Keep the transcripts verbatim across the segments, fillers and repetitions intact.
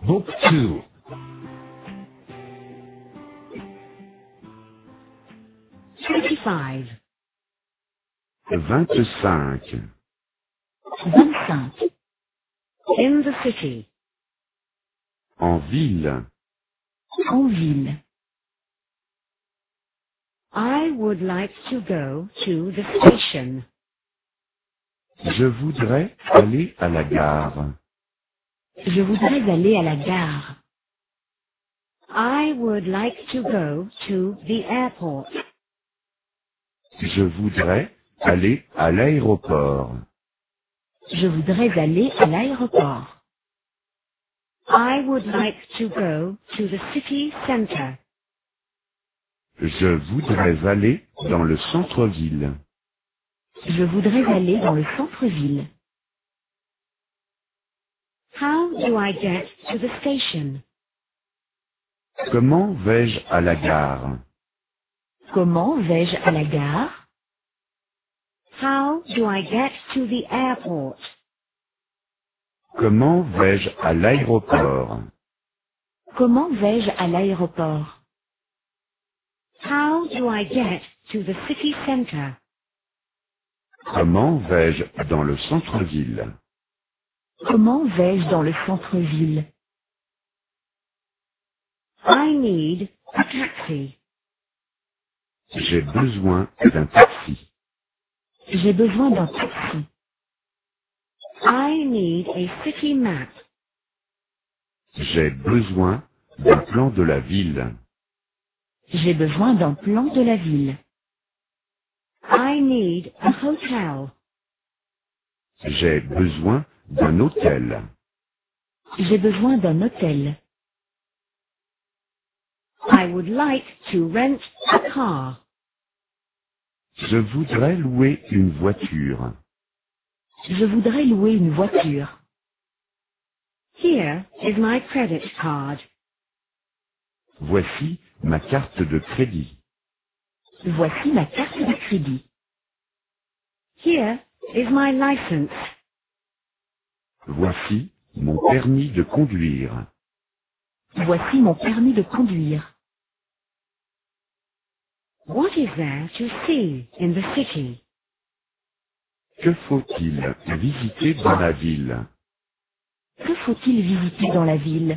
Book two. twenty-five. vingt-cinq. vingt-cinq. In the city. En ville. En ville. I would like to go to the station. Je voudrais aller à la gare. Je voudrais aller à la gare. I would like to go to the airport. Je voudrais aller à l'aéroport. Je voudrais aller à l'aéroport. I would like to go to the city center. Je voudrais aller dans le centre-ville. Je voudrais aller dans le centre-ville. How do I get to the station? Comment vais-je à la gare? Comment vais-je à la gare? How do I get to the airport? Comment vais-je à l'aéroport? Comment vais-je à l'aéroport? How do I get to the city center? Comment vais-je dans le centre-ville? Comment vais-je dans le centre-ville? I need a taxi. J'ai besoin d'un taxi. J'ai besoin d'un taxi. I need a city map. J'ai besoin d'un plan de la ville. J'ai besoin d'un plan de la ville. I need a hotel. J'ai besoin d'un hôtel. J'ai besoin d'un hôtel. I would like to rent a car. Je voudrais louer une voiture. Je voudrais louer une voiture. Here is my credit card. Voici ma carte de crédit. Voici ma carte de crédit. Here is my license. Voici mon permis de conduire. Voici mon permis de conduire. What is there to see in the city? Que faut-il visiter dans la ville? Que faut-il visiter dans la ville?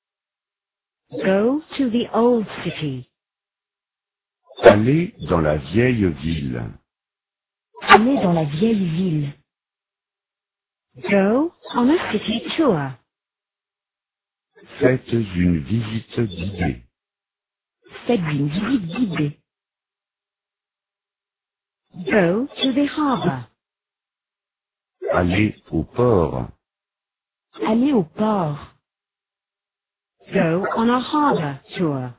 Go to the old city. Aller dans la vieille ville. Aller dans la vieille ville. Go on a city tour. Faites une visite guidée. Faites une visite guidée. Go to the harbor. Aller au port. Aller au port. Go on a harbor tour.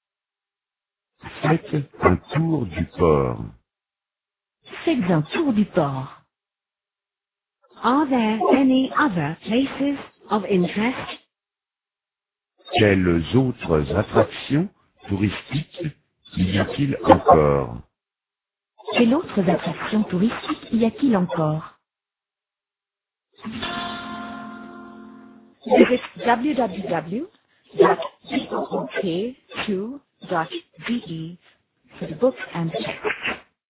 Faites un tour du port. Faites un tour du port. Are there any other places of interest? Quelles autres attractions touristiques y a-t-il encore? Quelles autres attractions touristiques y a-t-il encore? Visit w w w dot book two dot d e for the book and text.